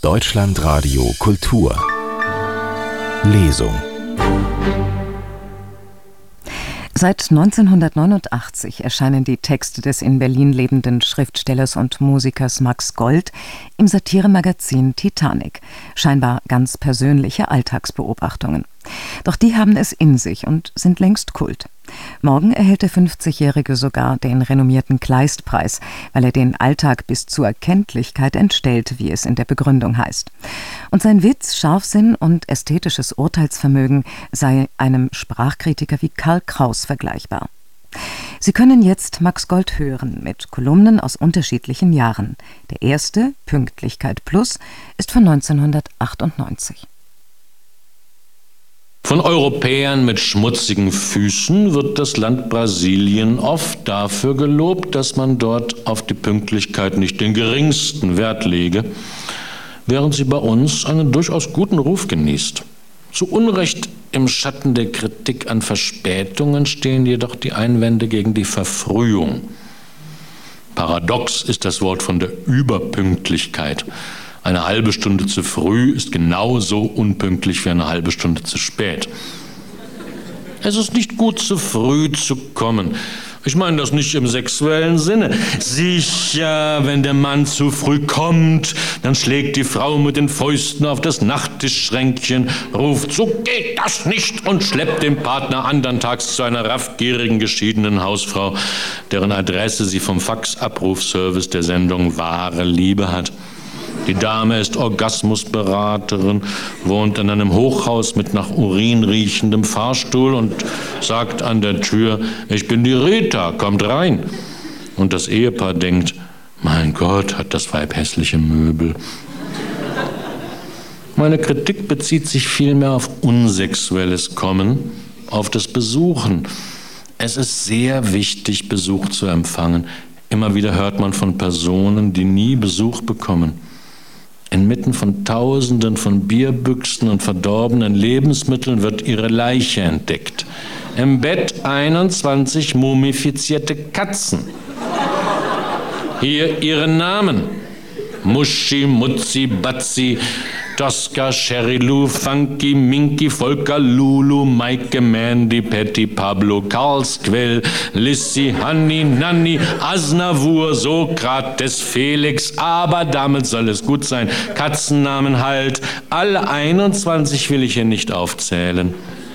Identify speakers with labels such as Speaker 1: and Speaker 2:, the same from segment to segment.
Speaker 1: Deutschlandradio Kultur Lesung.
Speaker 2: Seit 1989 erscheinen die Texte des in Berlin lebenden Schriftstellers und Musikers Max Gold im Satiremagazin Titanic. Scheinbar ganz persönliche Alltagsbeobachtungen. Doch die haben es in sich und sind längst Kult. Morgen erhält der 50-Jährige sogar den renommierten Kleist-Preis, weil er den Alltag bis zur Kenntlichkeit entstellt, wie es in der Begründung heißt. Und sein Witz, Scharfsinn und ästhetisches Urteilsvermögen sei einem Sprachkritiker wie Karl Kraus vergleichbar. Sie können jetzt Max Gold hören mit Kolumnen aus unterschiedlichen Jahren. Der erste, Pünktlichkeit Plus, ist von 1998.
Speaker 3: Von Europäern mit schmutzigen Füßen wird das Land Brasilien oft dafür gelobt, dass man dort auf die Pünktlichkeit nicht den geringsten Wert lege, während sie bei uns einen durchaus guten Ruf genießt. Zu Unrecht im Schatten der Kritik an Verspätungen stehen jedoch die Einwände gegen die Verfrühung. Paradox ist das Wort von der Überpünktlichkeit. Eine halbe Stunde zu früh ist genauso unpünktlich wie eine halbe Stunde zu spät. Es ist nicht gut, zu früh zu kommen. Ich meine das nicht im sexuellen Sinne. Sicher, wenn der Mann zu früh kommt, dann schlägt die Frau mit den Fäusten auf das Nachttischschränkchen, ruft, so geht das nicht, und schleppt den Partner andern Tags zu einer raffgierigen geschiedenen Hausfrau, deren Adresse sie vom Faxabrufservice der Sendung Wahre Liebe hat. Die Dame ist Orgasmusberaterin, wohnt in einem Hochhaus mit nach Urin riechendem Fahrstuhl und sagt an der Tür, ich bin die Rita, kommt rein. Und das Ehepaar denkt, mein Gott, hat das Weib hässliche Möbel. Meine Kritik bezieht sich vielmehr auf unsexuelles Kommen, auf das Besuchen. Es ist sehr wichtig, Besuch zu empfangen. Immer wieder hört man von Personen, die nie Besuch bekommen. Inmitten von Tausenden von Bierbüchsen und verdorbenen Lebensmitteln wird ihre Leiche entdeckt. Im Bett 21 mumifizierte Katzen. Hier ihre Namen: Muschi, Mutzi, Batzi, Tosca, Sherry Lou, Funky, Minky, Volker, Lulu, Maike, Mandy, Patty, Pablo, Karlsquell, Lissy, Hanni, Nanni, Asnavour, Sokrates, Felix, aber damit soll es gut sein. Katzennamen halt. Alle 21 will ich hier nicht aufzählen.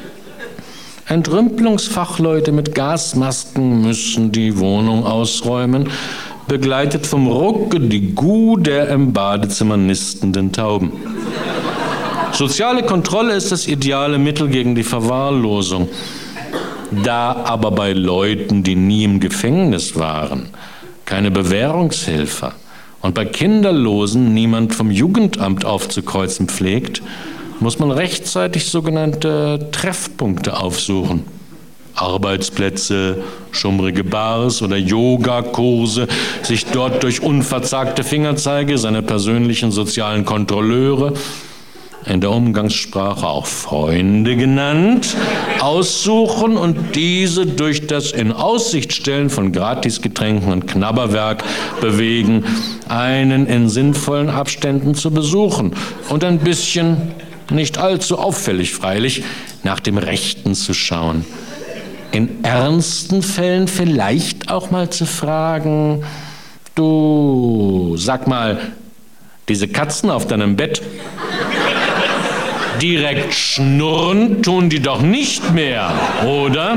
Speaker 3: Entrümpelungsfachleute mit Gasmasken müssen die Wohnung ausräumen, begleitet vom Ruckedigu der im Badezimmer nistenden Tauben. Soziale Kontrolle ist das ideale Mittel gegen die Verwahrlosung. Da aber bei Leuten, die nie im Gefängnis waren, keine Bewährungshilfe und bei Kinderlosen niemand vom Jugendamt aufzukreuzen pflegt, muss man rechtzeitig sogenannte Treffpunkte aufsuchen. Arbeitsplätze, schummrige Bars oder Yogakurse, sich dort durch unverzagte Fingerzeige, seine persönlichen sozialen Kontrolleure, in der Umgangssprache auch Freunde genannt, aussuchen und diese durch das In-Aussicht-Stellen von Gratisgetränken und Knabberwerk bewegen, einen in sinnvollen Abständen zu besuchen und ein bisschen, nicht allzu auffällig freilich, nach dem Rechten zu schauen. In ernsten Fällen vielleicht auch mal zu fragen, du, sag mal, diese Katzen auf deinem Bett, direkt schnurren tun die doch nicht mehr, oder?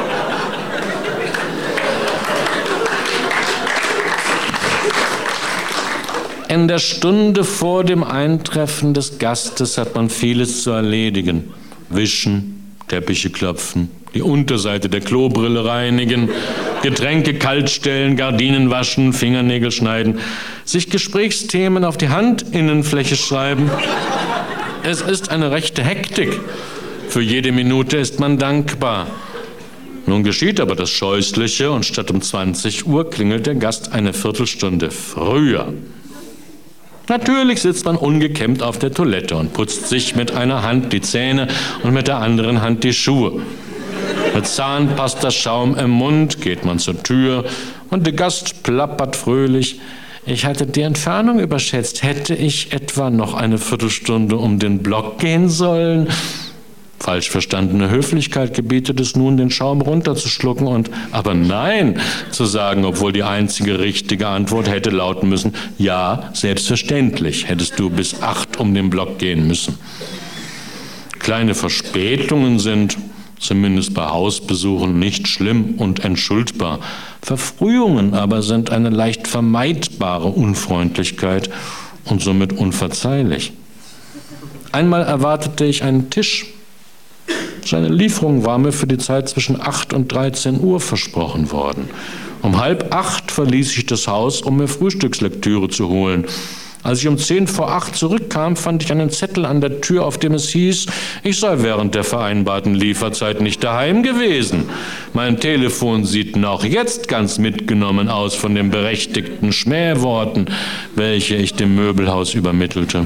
Speaker 3: In der Stunde vor dem Eintreffen des Gastes hat man vieles zu erledigen. Wischen, Teppiche klopfen, die Unterseite der Klobrille reinigen, Getränke kaltstellen, Gardinen waschen, Fingernägel schneiden, sich Gesprächsthemen auf die Handinnenfläche schreiben. Es ist eine rechte Hektik. Für jede Minute ist man dankbar. Nun geschieht aber das Scheußliche und statt um 20 Uhr klingelt der Gast eine Viertelstunde früher. Natürlich sitzt man ungekämmt auf der Toilette und putzt sich mit einer Hand die Zähne und mit der anderen Hand die Schuhe. Mit Zahnpastaschaum im Mund geht man zur Tür und der Gast plappert fröhlich: Ich hatte die Entfernung überschätzt. Hätte ich etwa noch eine Viertelstunde um den Block gehen sollen? Falsch verstandene Höflichkeit gebietet es nun, den Schaum runterzuschlucken und aber nein zu sagen, obwohl die einzige richtige Antwort hätte lauten müssen, ja, selbstverständlich hättest du bis 8 um den Block gehen müssen. Kleine Verspätungen sind, zumindest bei Hausbesuchen, nicht schlimm und entschuldbar. Verfrühungen aber sind eine leicht vermeidbare Unfreundlichkeit und somit unverzeihlich. Einmal erwartete ich einen Tisch. Seine Lieferung war mir für die Zeit zwischen 8 und 13 Uhr versprochen worden. Um 7:30 verließ ich das Haus, um mir Frühstückslektüre zu holen. Als ich um 7:10 zurückkam, fand ich einen Zettel an der Tür, auf dem es hieß, ich sei während der vereinbarten Lieferzeit nicht daheim gewesen. Mein Telefon sieht noch jetzt ganz mitgenommen aus von den berechtigten Schmähworten, welche ich dem Möbelhaus übermittelte.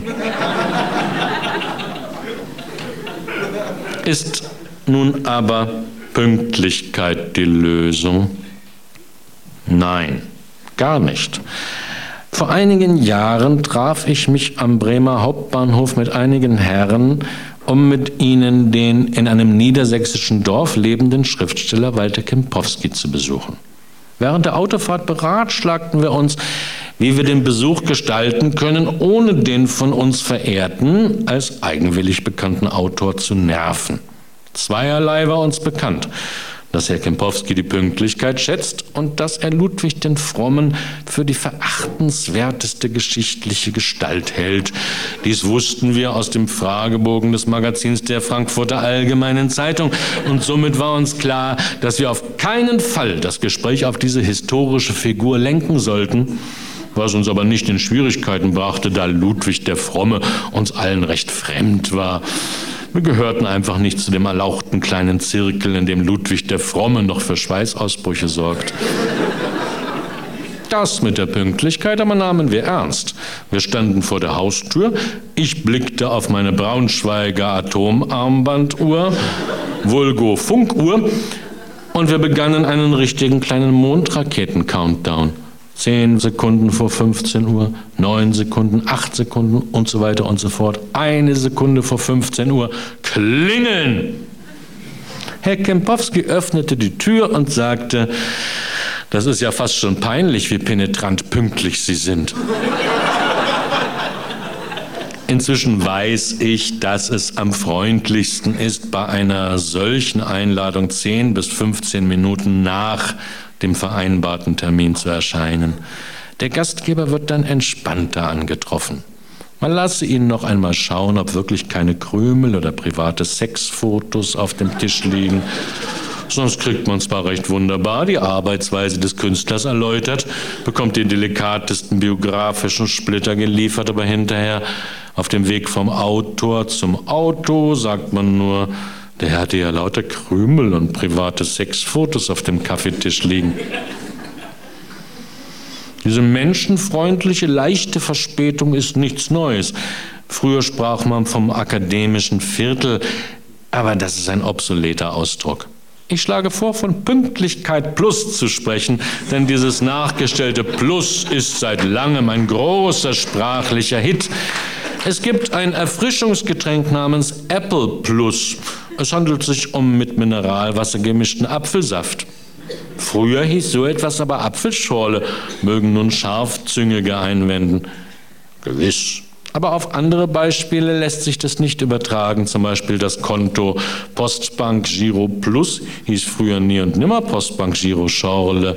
Speaker 3: Ist nun aber Pünktlichkeit die Lösung? Nein, gar nicht. Vor einigen Jahren traf ich mich am Bremer Hauptbahnhof mit einigen Herren, um mit ihnen den in einem niedersächsischen Dorf lebenden Schriftsteller Walter Kempowski zu besuchen. Während der Autofahrt beratschlagten wir uns, wie wir den Besuch gestalten können, ohne den von uns verehrten, als eigenwillig bekannten Autor zu nerven. Zweierlei war uns bekannt: dass Herr Kempowski die Pünktlichkeit schätzt und dass er Ludwig den Frommen für die verachtenswerteste geschichtliche Gestalt hält. Dies wussten wir aus dem Fragebogen des Magazins der Frankfurter Allgemeinen Zeitung und somit war uns klar, dass wir auf keinen Fall das Gespräch auf diese historische Figur lenken sollten, was uns aber nicht in Schwierigkeiten brachte, da Ludwig der Fromme uns allen recht fremd war. Wir gehörten einfach nicht zu dem erlauchten kleinen Zirkel, in dem Ludwig der Fromme noch für Schweißausbrüche sorgt. Das mit der Pünktlichkeit aber nahmen wir ernst. Wir standen vor der Haustür, ich blickte auf meine Braunschweiger Atomarmbanduhr, vulgo Funkuhr, und wir begannen einen richtigen kleinen Mondraketen-Countdown. 10 Sekunden vor 15 Uhr, 9 Sekunden, 8 Sekunden und so weiter und so fort. 1 Sekunde vor 15 Uhr, klingeln! Herr Kempowski öffnete die Tür und sagte, das ist ja fast schon peinlich, wie penetrant pünktlich Sie sind. Inzwischen weiß ich, dass es am freundlichsten ist, bei einer solchen Einladung 10 bis 15 Minuten nach dem vereinbarten Termin zu erscheinen. Der Gastgeber wird dann entspannter angetroffen. Man lasse ihn noch einmal schauen, ob wirklich keine Krümel oder private Sexfotos auf dem Tisch liegen. Sonst kriegt man zwar recht wunderbar die Arbeitsweise des Künstlers erläutert, bekommt die delikatesten biografischen Splitter geliefert, aber hinterher auf dem Weg vom Autor zum Auto sagt man nur, der hatte ja lauter Krümel und private Sexfotos auf dem Kaffeetisch liegen. Diese menschenfreundliche, leichte Verspätung ist nichts Neues. Früher sprach man vom akademischen Viertel, aber das ist ein obsoleter Ausdruck. Ich schlage vor, von Pünktlichkeit plus zu sprechen, denn dieses nachgestellte Plus ist seit langem ein großer sprachlicher Hit. Es gibt ein Erfrischungsgetränk namens Apple Plus. Es handelt sich um mit Mineralwasser gemischten Apfelsaft. Früher hieß so etwas aber Apfelschorle, mögen nun Scharfzüngige einwenden. Gewiss. Aber auf andere Beispiele lässt sich das nicht übertragen. Zum Beispiel das Konto Postbank Giro Plus hieß früher nie und nimmer Postbank Giro Schorle.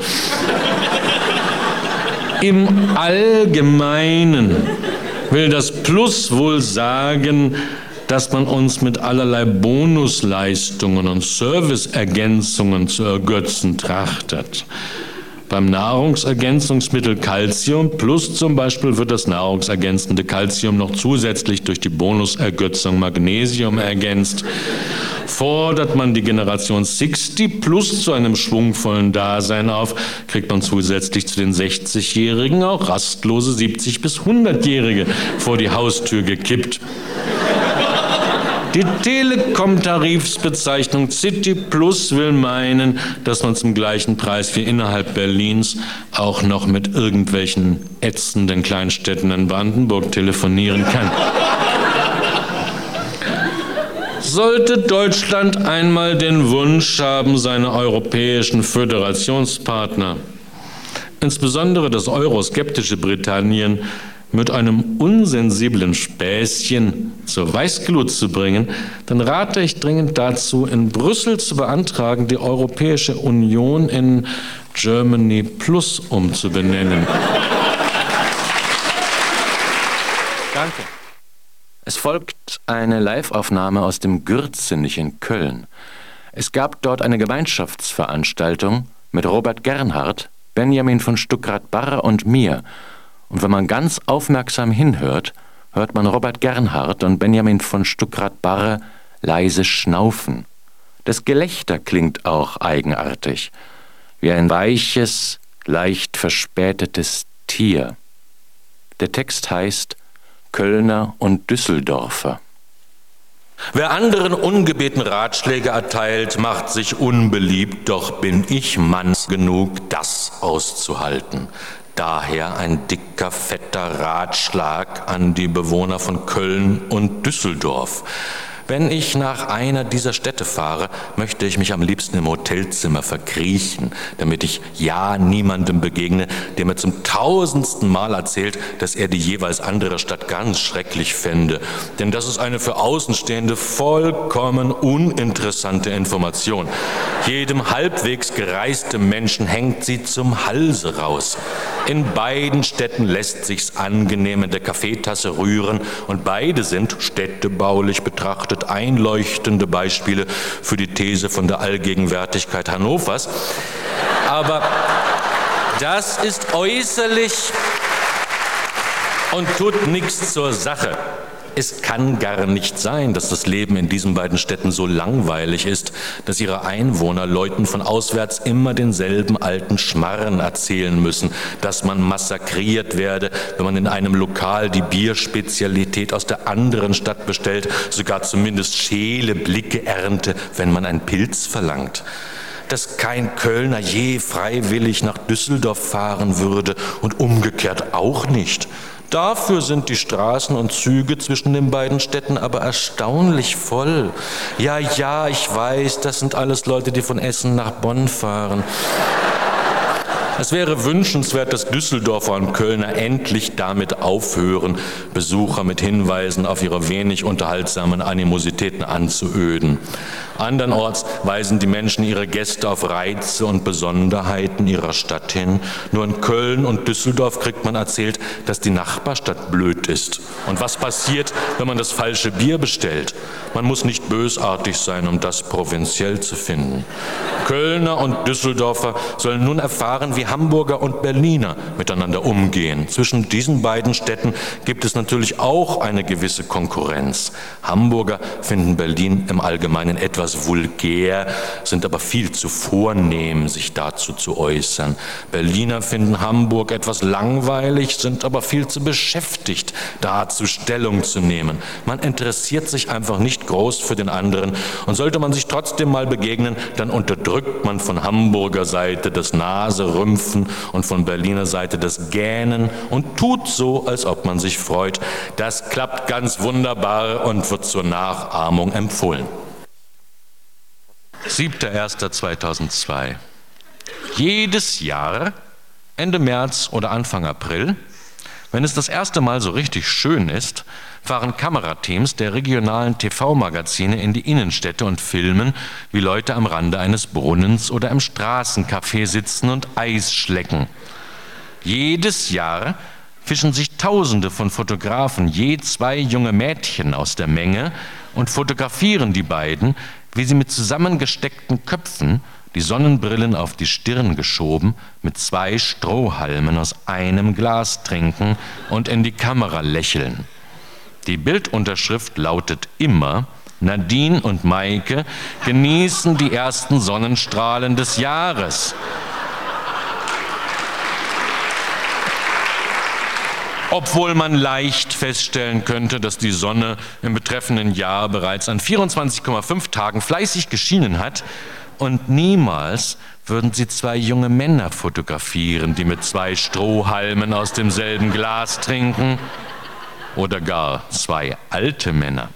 Speaker 3: Im Allgemeinen will das Plus wohl sagen, dass man uns mit allerlei Bonusleistungen und Serviceergänzungen zu ergötzen trachtet. Beim Nahrungsergänzungsmittel Calcium Plus zum Beispiel wird das nahrungsergänzende Calcium noch zusätzlich durch die Bonusergötzung Magnesium ergänzt. Fordert man die Generation 60 Plus zu einem schwungvollen Dasein auf, kriegt man zusätzlich zu den 60-Jährigen auch rastlose 70- bis 100-Jährige vor die Haustür gekippt. Die Telekom-Tarifsbezeichnung City Plus will meinen, dass man zum gleichen Preis wie innerhalb Berlins auch noch mit irgendwelchen ätzenden Kleinstädten in Brandenburg telefonieren kann. Sollte Deutschland einmal den Wunsch haben, seine europäischen Föderationspartner, insbesondere das euroskeptische Britannien, mit einem unsensiblen Späßchen zur Weißglut zu bringen, dann rate ich dringend dazu, in Brüssel zu beantragen, die Europäische Union in Germany Plus umzubenennen.
Speaker 4: Danke. Es folgt eine Live-Aufnahme aus dem Gürzenich in Köln. Es gab dort eine Gemeinschaftsveranstaltung mit Robert Gernhardt, Benjamin von Stuckrad-Barre und mir. Und wenn man ganz aufmerksam hinhört, hört man Robert Gernhardt und Benjamin von Stuckrad-Barre leise schnaufen. Das Gelächter klingt auch eigenartig, wie ein weiches, leicht verspätetes Tier. Der Text heißt Kölner und Düsseldorfer.
Speaker 3: Wer anderen ungebeten Ratschläge erteilt, macht sich unbeliebt, doch bin ich Mann genug, das auszuhalten. Daher ein dicker, fetter Ratschlag an die Bewohner von Köln und Düsseldorf. Wenn ich nach einer dieser Städte fahre, möchte ich mich am liebsten im Hotelzimmer verkriechen, damit ich ja niemandem begegne, der mir zum 1000. Mal erzählt, dass er die jeweils andere Stadt ganz schrecklich fände. Denn das ist eine für Außenstehende vollkommen uninteressante Information. Jedem halbwegs gereisten Menschen hängt sie zum Halse raus. In beiden Städten lässt sich's angenehm in der Kaffeetasse rühren und beide sind, städtebaulich betrachtet, einleuchtende Beispiele für die These von der Allgegenwärtigkeit Hannovers. Aber das ist äußerlich und tut nichts zur Sache. Es kann gar nicht sein, dass das Leben in diesen beiden Städten so langweilig ist, dass ihre Einwohner Leuten von auswärts immer denselben alten Schmarren erzählen müssen, dass man massakriert werde, wenn man in einem Lokal die Bierspezialität aus der anderen Stadt bestellt, sogar zumindest schele Blicke ernte, wenn man einen Pilz verlangt. Dass kein Kölner je freiwillig nach Düsseldorf fahren würde und umgekehrt auch nicht. Dafür sind die Straßen und Züge zwischen den beiden Städten aber erstaunlich voll. Ja, ich weiß, das sind alles Leute, die von Essen nach Bonn fahren. Es wäre wünschenswert, dass Düsseldorfer und Kölner endlich damit aufhören, Besucher mit Hinweisen auf ihre wenig unterhaltsamen Animositäten anzuöden. Andernorts weisen die Menschen ihre Gäste auf Reize und Besonderheiten ihrer Stadt hin. Nur in Köln und Düsseldorf kriegt man erzählt, dass die Nachbarstadt blöd ist. Und was passiert, wenn man das falsche Bier bestellt? Man muss nicht bösartig sein, um das provinziell zu finden. Kölner und Düsseldorfer sollen nun erfahren, wie Hamburger und Berliner miteinander umgehen. Zwischen diesen beiden Städten gibt es natürlich auch eine gewisse Konkurrenz. Hamburger finden Berlin im Allgemeinen etwas vulgär, sind aber viel zu vornehm, sich dazu zu äußern. Berliner finden Hamburg etwas langweilig, sind aber viel zu beschäftigt, dazu Stellung zu nehmen. Man interessiert sich einfach nicht groß für den anderen und sollte man sich trotzdem mal begegnen, dann unterdrückt man von Hamburger Seite das Naserümpfen und von Berliner Seite das Gähnen und tut so, als ob man sich freut. Das klappt ganz wunderbar und wird zur Nachahmung empfohlen. 7.1.2002. Jedes Jahr, Ende März oder Anfang April, wenn es das erste Mal so richtig schön ist, fahren Kamerateams der regionalen TV-Magazine in die Innenstädte und filmen, wie Leute am Rande eines Brunnens oder im Straßencafé sitzen und Eis schlecken. Jedes Jahr fischen sich Tausende von Fotografen je 2 junge Mädchen aus der Menge und fotografieren die beiden, wie sie mit zusammengesteckten Köpfen, die Sonnenbrillen auf die Stirn geschoben, mit 2 Strohhalmen aus einem Glas trinken und in die Kamera lächeln. Die Bildunterschrift lautet immer: Nadine und Maike genießen die ersten Sonnenstrahlen des Jahres. obwohl man leicht feststellen könnte, dass die Sonne im betreffenden Jahr bereits an 24,5 Tagen fleißig geschienen hat, und niemals würden sie 2 junge Männer fotografieren, die mit 2 Strohhalmen aus demselben Glas trinken, oder gar 2 alte Männer.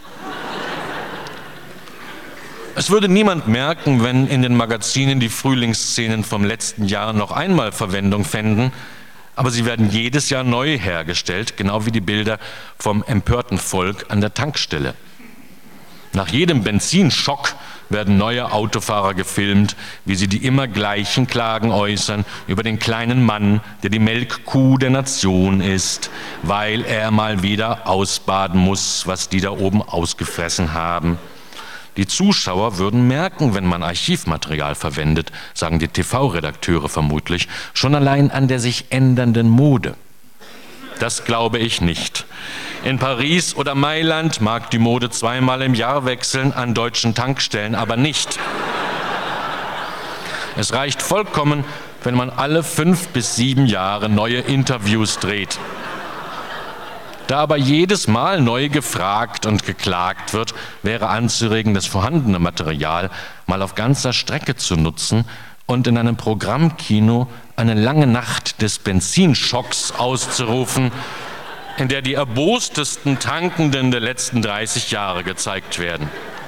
Speaker 3: Es würde niemand merken, wenn in den Magazinen die Frühlingsszenen vom letzten Jahr noch einmal Verwendung fänden, aber sie werden jedes Jahr neu hergestellt, genau wie die Bilder vom empörten Volk an der Tankstelle. Nach jedem Benzinschock werden neue Autofahrer gefilmt, wie sie die immer gleichen Klagen äußern über den kleinen Mann, der die Melkkuh der Nation ist, weil er mal wieder ausbaden muss, was die da oben ausgefressen haben. Die Zuschauer würden merken, wenn man Archivmaterial verwendet, sagen die TV-Redakteure vermutlich, schon allein an der sich ändernden Mode. Das glaube ich nicht. In Paris oder Mailand mag die Mode 2-mal im Jahr wechseln, an deutschen Tankstellen aber nicht. Es reicht vollkommen, wenn man alle 5 bis 7 Jahre neue Interviews dreht. Da aber jedes Mal neu gefragt und geklagt wird, wäre anzuregen, das vorhandene Material mal auf ganzer Strecke zu nutzen und in einem Programmkino eine lange Nacht des Benzinschocks auszurufen, in der die erbostesten Tankenden der letzten 30 Jahre gezeigt werden.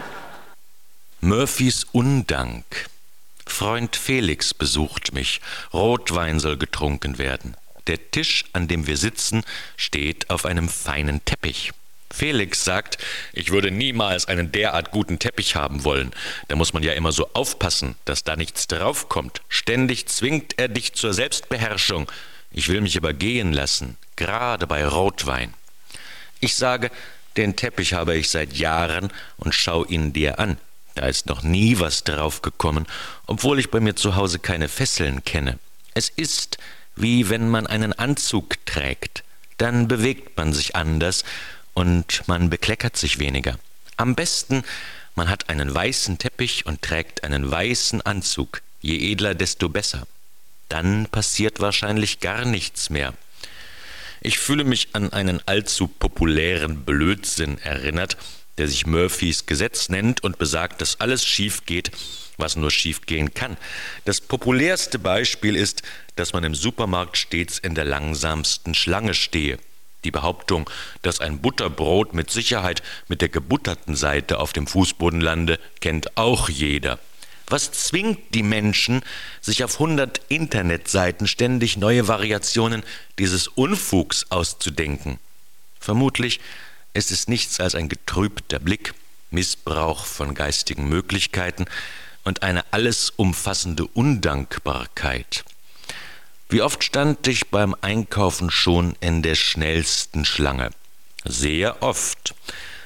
Speaker 4: Murphys Undank. Freund Felix besucht mich. Rotwein soll getrunken werden. Der Tisch, an dem wir sitzen, steht auf einem feinen Teppich. Felix sagt, ich würde niemals einen derart guten Teppich haben wollen. Da muss man ja immer so aufpassen, dass da nichts draufkommt. Ständig zwingt er dich zur Selbstbeherrschung. Ich will mich aber gehen lassen, gerade bei Rotwein. Ich sage, den Teppich habe ich seit Jahren und schau ihn dir an. Da ist noch nie was draufgekommen, obwohl ich bei mir zu Hause keine Fesseln kenne. Es ist, wie wenn man einen Anzug trägt. Dann bewegt man sich anders und man bekleckert sich weniger. Am besten, man hat einen weißen Teppich und trägt einen weißen Anzug. Je edler, desto besser. Dann passiert wahrscheinlich gar nichts mehr. Ich fühle mich an einen allzu populären Blödsinn erinnert, der sich Murphys Gesetz nennt und besagt, dass alles schief geht, was nur schief gehen kann. Das populärste Beispiel ist, dass man im Supermarkt stets in der langsamsten Schlange stehe. Die Behauptung, dass ein Butterbrot mit Sicherheit mit der gebutterten Seite auf dem Fußboden lande, kennt auch jeder. Was zwingt die Menschen, sich auf 100 Internetseiten ständig neue Variationen dieses Unfugs auszudenken? Vermutlich ist es nichts als ein getrübter Blick, Missbrauch von geistigen Möglichkeiten und eine alles umfassende Undankbarkeit. Wie oft stand ich beim Einkaufen schon in der schnellsten Schlange? Sehr oft.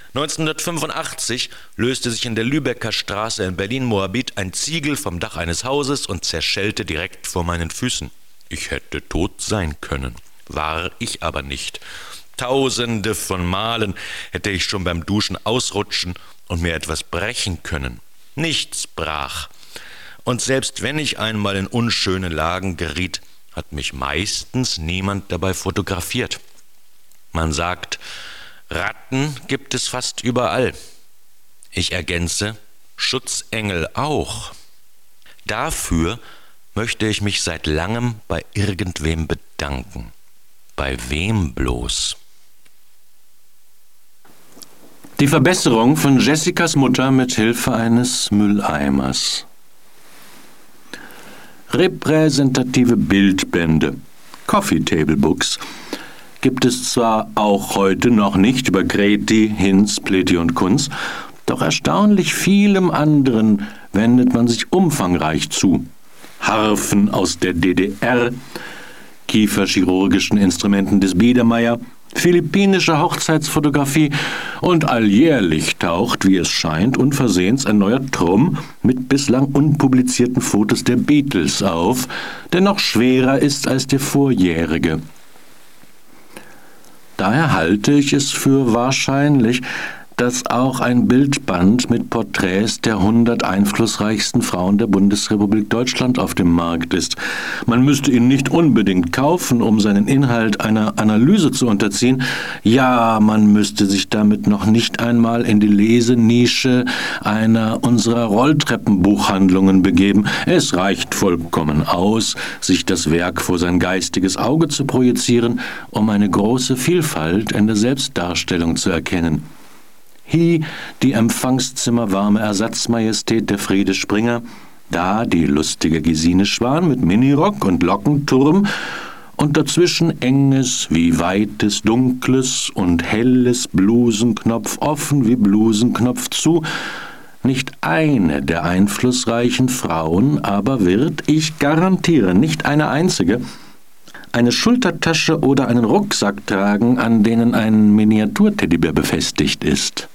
Speaker 4: 1985 löste sich in der Lübecker Straße in Berlin-Moabit ein Ziegel vom Dach eines Hauses und zerschellte direkt vor meinen Füßen. Ich hätte tot sein können, war ich aber nicht. Tausende von Malen hätte ich schon beim Duschen ausrutschen und mir etwas brechen können. Nichts brach. Und selbst wenn ich einmal in unschöne Lagen geriet, hat mich meistens niemand dabei fotografiert. Man sagt, Ratten gibt es fast überall. Ich ergänze, Schutzengel auch. Dafür möchte ich mich seit langem bei irgendwem bedanken. Bei wem bloß?
Speaker 3: Die Verbesserung von Jessicas Mutter mit Hilfe eines Mülleimers. Repräsentative Bildbände, Coffee Table Books, gibt es zwar auch heute noch nicht über Greti, Hinz, Pleti und Kunz, doch erstaunlich vielem anderen wendet man sich umfangreich zu. Harfen aus der DDR, kieferchirurgischen Instrumenten des Biedermeier, philippinische Hochzeitsfotografie und alljährlich taucht, wie es scheint, unversehens ein neuer Trumm mit bislang unpublizierten Fotos der Beatles auf, der noch schwerer ist als der vorjährige. Daher halte ich es für wahrscheinlich, dass auch ein Bildband mit Porträts der 100 einflussreichsten Frauen der Bundesrepublik Deutschland auf dem Markt ist. Man müsste ihn nicht unbedingt kaufen, um seinen Inhalt einer Analyse zu unterziehen. Ja, man müsste sich damit noch nicht einmal in die Lesenische einer unserer Rolltreppenbuchhandlungen begeben. Es reicht vollkommen aus, sich das Werk vor sein geistiges Auge zu projizieren, um eine große Vielfalt in der Selbstdarstellung zu erkennen. Hier die empfangszimmerwarme Ersatzmajestät der Friede Springer, da die lustige Gesine Schwan mit Minirock und Lockenturm und dazwischen enges wie weites, dunkles und helles Blusenknopf offen wie Blusenknopf zu. Nicht eine der einflussreichen Frauen aber wird, ich garantiere, nicht eine einzige, eine Schultertasche oder einen Rucksack tragen, an denen ein Miniaturteddybär befestigt ist.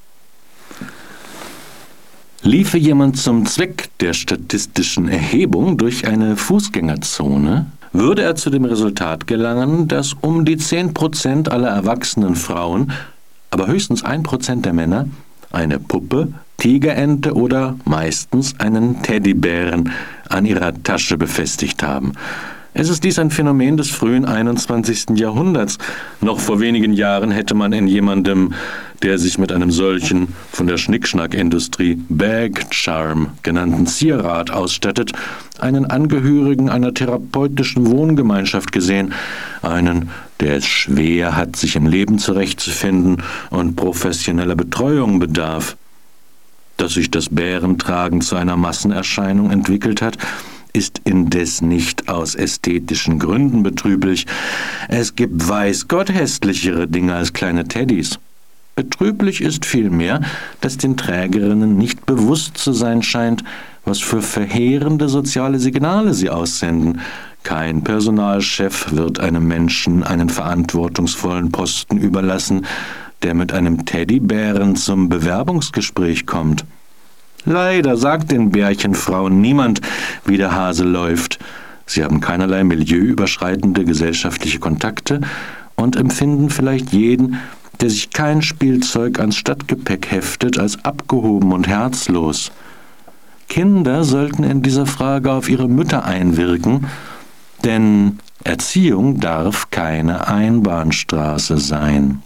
Speaker 3: Liefe jemand zum Zweck der statistischen Erhebung durch eine Fußgängerzone, würde er zu dem Resultat gelangen, dass um die 10% aller erwachsenen Frauen, aber höchstens 1% der Männer, eine Puppe, Tigerente oder meistens einen Teddybären an ihrer Tasche befestigt haben. Es ist dies ein Phänomen des frühen 21. Jahrhunderts. Noch vor wenigen Jahren hätte man in jemandem, der sich mit einem solchen von der Schnickschnack-Industrie Bag Charm genannten Zierat ausstattet, einen Angehörigen einer therapeutischen Wohngemeinschaft gesehen, einen, der es schwer hat, sich im Leben zurechtzufinden und professioneller Betreuung bedarf. Dass sich das Bärentragen zu einer Massenerscheinung entwickelt hat, ist indes nicht aus ästhetischen Gründen betrüblich. Es gibt weiß Gott hässlichere Dinge als kleine Teddys. Betrüblich ist vielmehr, dass den Trägerinnen nicht bewusst zu sein scheint, was für verheerende soziale Signale sie aussenden. Kein Personalchef wird einem Menschen einen verantwortungsvollen Posten überlassen, der mit einem Teddybären zum Bewerbungsgespräch kommt. Leider sagt den Bärchenfrauen niemand, wie der Hase läuft. Sie haben keinerlei milieuüberschreitende gesellschaftliche Kontakte und empfinden vielleicht jeden, der sich kein Spielzeug ans Stadtgepäck heftet, als abgehoben und herzlos. Kinder sollten in dieser Frage auf ihre Mütter einwirken, denn Erziehung darf keine Einbahnstraße sein.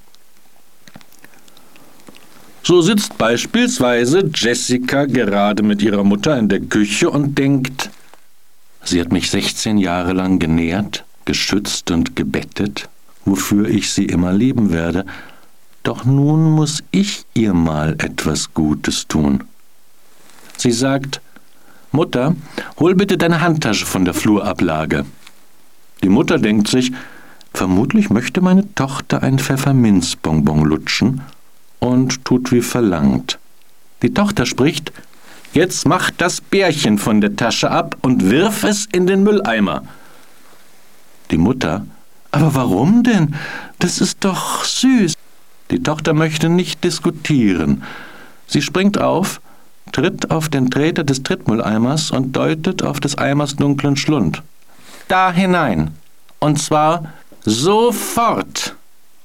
Speaker 3: So sitzt beispielsweise Jessica gerade mit ihrer Mutter in der Küche und denkt, sie hat mich 16 Jahre lang genährt, geschützt und gebettet, wofür ich sie immer lieben werde, doch nun muss ich ihr mal etwas Gutes tun. Sie sagt, Mutter, hol bitte deine Handtasche von der Flurablage. Die Mutter denkt sich, vermutlich möchte meine Tochter ein Pfefferminzbonbon lutschen, und tut wie verlangt. Die Tochter spricht, jetzt mach das Bärchen von der Tasche ab und wirf es in den Mülleimer. Die Mutter, aber warum denn? Das ist doch süß. Die Tochter möchte nicht diskutieren. Sie springt auf, tritt auf den Treter des Trittmülleimers und deutet auf des Eimers dunklen Schlund. Da hinein. Und zwar sofort.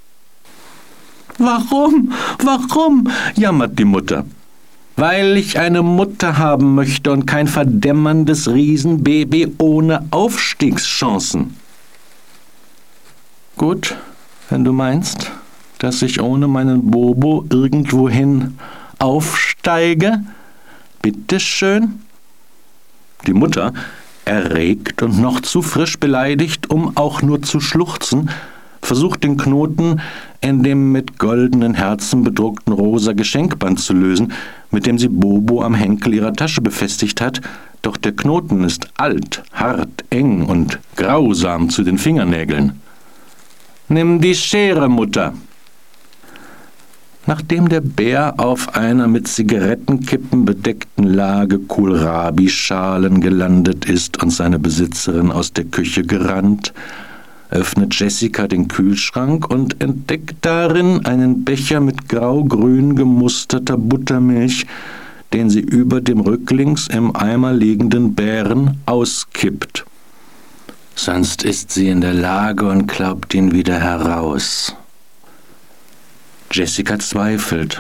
Speaker 3: Warum? Warum? Jammert die Mutter. Weil ich eine Mutter haben möchte und kein verdämmerndes Riesenbaby ohne Aufstiegschancen. Gut, wenn du meinst, dass ich ohne meinen Bobo irgendwohin aufsteige, bitteschön. Die Mutter, erregt und noch zu frisch beleidigt, um auch nur zu schluchzen, versucht den Knoten in dem mit goldenen Herzen bedruckten rosa Geschenkband zu lösen, mit dem sie Bobo am Henkel ihrer Tasche befestigt hat, doch der Knoten ist alt, hart, eng und grausam zu den Fingernägeln. »Nimm die Schere, Mutter!« Nachdem der Bär auf einer mit Zigarettenkippen bedeckten Lage Kohlrabi-Schalen gelandet ist und seine Besitzerin aus der Küche gerannt, öffnet Jessica den Kühlschrank und entdeckt darin einen Becher mit grau-grün gemusterter Buttermilch, den sie über dem rücklings im Eimer liegenden Bären auskippt. Sonst ist sie in der Lage und klaubt ihn wieder heraus. Jessica zweifelt.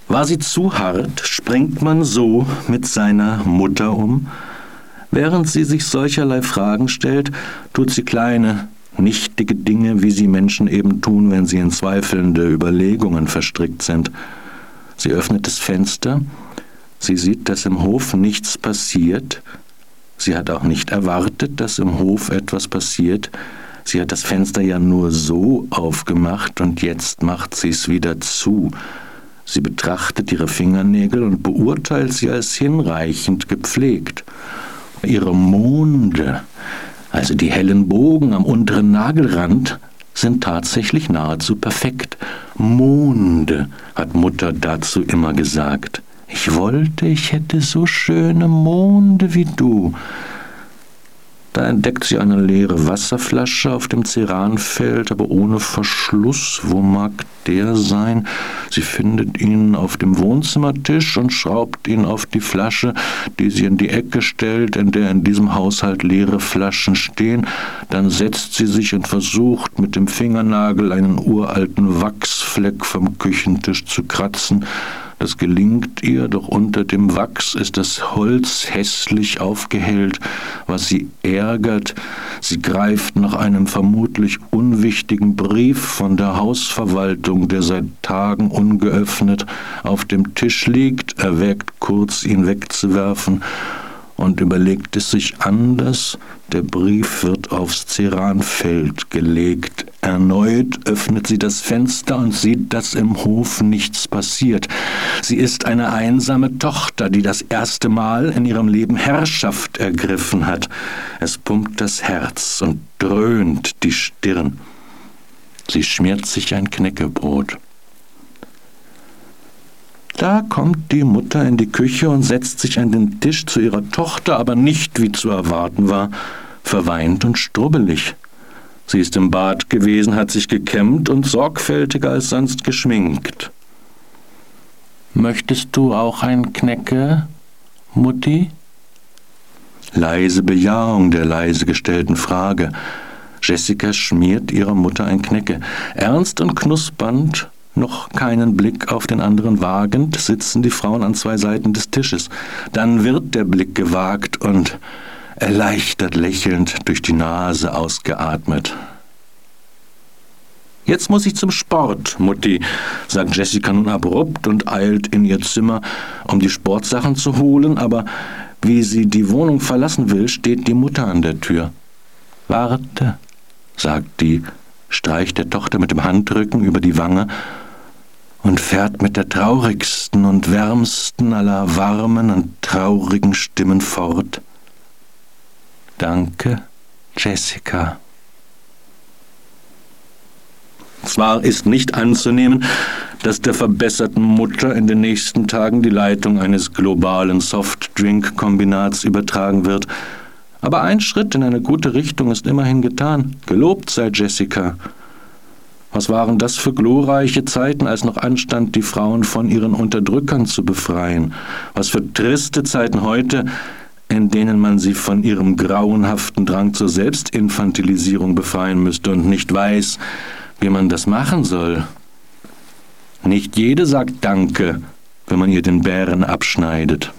Speaker 5: War sie zu hart, springt man so mit seiner Mutter um? Während sie sich solcherlei Fragen stellt, tut sie kleine, nichtige Dinge, wie sie Menschen eben tun, wenn sie in zweifelnde Überlegungen verstrickt sind. Sie öffnet das Fenster, sie sieht, dass im Hof nichts passiert. Sie hat auch nicht erwartet, dass im Hof etwas passiert. Sie hat das Fenster ja nur so aufgemacht und jetzt macht sie es wieder zu. Sie betrachtet ihre Fingernägel und beurteilt sie als hinreichend gepflegt. Ihre Monde, also die hellen Bogen am unteren Nagelrand, sind tatsächlich nahezu perfekt. Monde, hat Mutter dazu immer gesagt. Ich wollte, ich hätte so schöne Monde wie du. Da entdeckt sie eine leere Wasserflasche auf dem Ceranfeld, aber ohne Verschluss. Wo mag der sein? Sie findet ihn auf dem Wohnzimmertisch und schraubt ihn auf die Flasche, die sie in die Ecke stellt, in der in diesem Haushalt leere Flaschen stehen. Dann setzt sie sich und versucht, mit dem Fingernagel einen uralten Wachsfleck vom Küchentisch zu kratzen. Das gelingt ihr, doch unter dem Wachs ist das Holz hässlich aufgehellt, was sie ärgert. Sie greift nach einem vermutlich unwichtigen Brief von der Hausverwaltung, der seit Tagen ungeöffnet auf dem Tisch liegt, erwägt kurz, ihn wegzuwerfen und überlegt es sich anders. Der Brief wird aufs Ceranfeld gelegt. Erneut öffnet sie das Fenster und sieht, dass im Hof nichts passiert. Sie ist eine einsame Tochter, die das erste Mal in ihrem Leben Herrschaft ergriffen hat. Es pumpt das Herz und dröhnt die Stirn. Sie schmiert sich ein Knäckebrot. Da kommt die Mutter in die Küche und setzt sich an den Tisch zu ihrer Tochter, aber nicht, wie zu erwarten war, verweint und strubbelig. Sie ist im Bad gewesen, hat sich gekämmt und sorgfältiger als sonst geschminkt. »Möchtest du auch ein Knäcke, Mutti?« Leise Bejahung der leise gestellten Frage. Jessica schmiert ihrer Mutter ein Knäcke. Ernst und knuspernd, noch keinen Blick auf den anderen wagend, sitzen die Frauen an zwei Seiten des Tisches. Dann wird der Blick gewagt und erleichtert lächelnd durch die Nase ausgeatmet. »Jetzt muss ich zum Sport, Mutti«, sagt Jessica nun abrupt und eilt in ihr Zimmer, um die Sportsachen zu holen, aber wie sie die Wohnung verlassen will, steht die Mutter an der Tür. »Warte«, sagt die, streicht der Tochter mit dem Handrücken über die Wange und fährt mit der traurigsten und wärmsten aller warmen und traurigen Stimmen fort. »Danke, Jessica.« Zwar ist nicht anzunehmen, dass der verbesserten Mutter in den nächsten Tagen die Leitung eines globalen Softdrink-Kombinats übertragen wird, aber ein Schritt in eine gute Richtung ist immerhin getan. Gelobt sei Jessica. Was waren das für glorreiche Zeiten, als noch anstand, die Frauen von ihren Unterdrückern zu befreien? Was für triste Zeiten heute, in denen man sie von ihrem grauenhaften Drang zur Selbstinfantilisierung befreien müsste und nicht weiß, wie man das machen soll. Nicht jede sagt Danke, wenn man ihr den Bären abschneidet.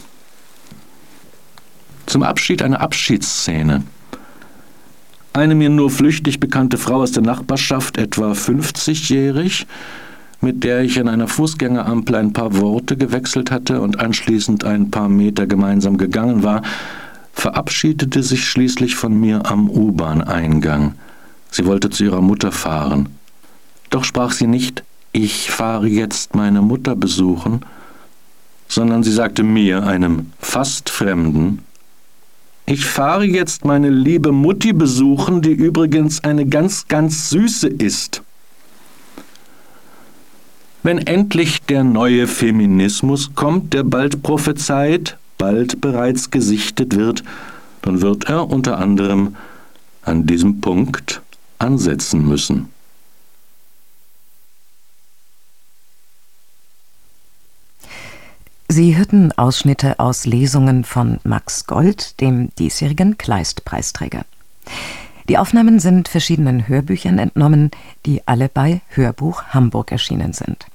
Speaker 5: Zum Abschied eine Abschiedsszene. Eine mir nur flüchtig bekannte Frau aus der Nachbarschaft, etwa 50-jährig, mit der ich an einer Fußgängerampel ein paar Worte gewechselt hatte und anschließend ein paar Meter gemeinsam gegangen war, verabschiedete sich schließlich von mir am U-Bahn-Eingang. Sie wollte zu ihrer Mutter fahren. Doch sprach sie nicht, ich fahre jetzt meine Mutter besuchen, sondern sie sagte mir, einem fast Fremden, ich fahre jetzt meine liebe Mutti besuchen, die übrigens eine ganz, ganz süße ist. Wenn endlich der neue Feminismus kommt, der bald prophezeit, bald bereits gesichtet wird, dann wird er unter anderem an diesem Punkt ansetzen müssen.
Speaker 2: Sie hörten Ausschnitte aus Lesungen von Max Gold, dem diesjährigen Kleist-Preisträger. Die Aufnahmen sind verschiedenen Hörbüchern entnommen, die alle bei Hörbuch Hamburg erschienen sind.